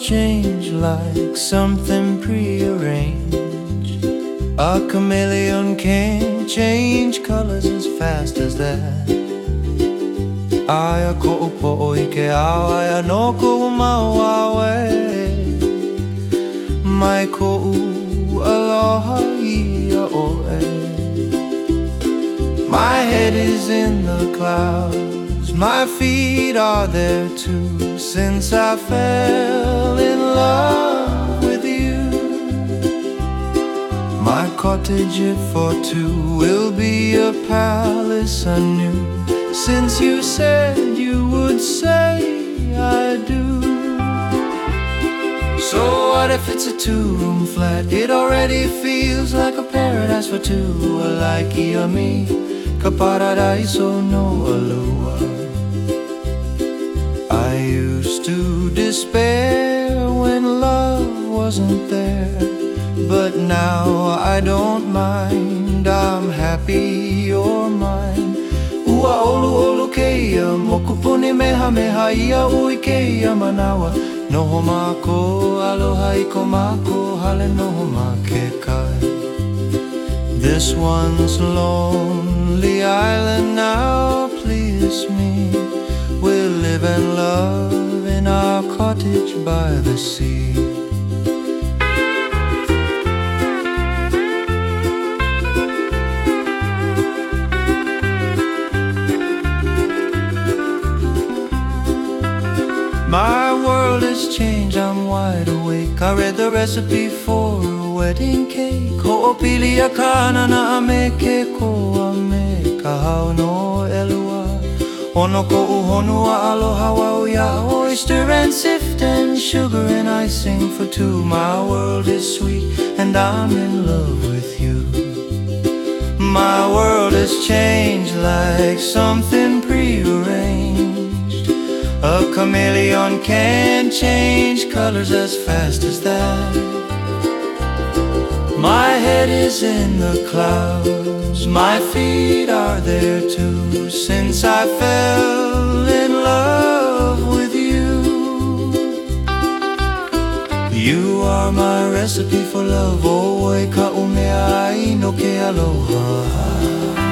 change like something prearranged. A chameleon can't change colors as fast as that. Aya ko upo ike awa no ko mawawe. Mai ko aloha ia oe. My head is in the clouds, my feet are there too. Since I fell in love with you, my cottage for two will be a palace anew. Since you said you would say I do. So what if it's a two-room flat? It already feels like a paradise for two. Like you and me, ka paradiso no alua. I used to despair when love wasn't there, but now I don't mind. I'm happy you're mine. Ua olu olu keia, mokupuni meha meha ia ui keia manawa. Noho mako, aloha iko mako, hale noho make kai. This one's lonely island now, please me. We'll live and love in our cottage by the sea. My world has changed, I'm wide awake. I read the recipe for a wedding cake. Ho'opili a kana na ameke ko ame kahau no elua. Ono ko uhonua aloha wau ya oyster and sift and sugar and icing for two. My world is sweet and I'm in love with you. My world has changed like something prearranged. A chameleon can't change colors as fast as that. My head is in the clouds, my feet are there too. Since I fell in love with you, you are my recipe for love. Oh, e ka umea ai no ke aloha.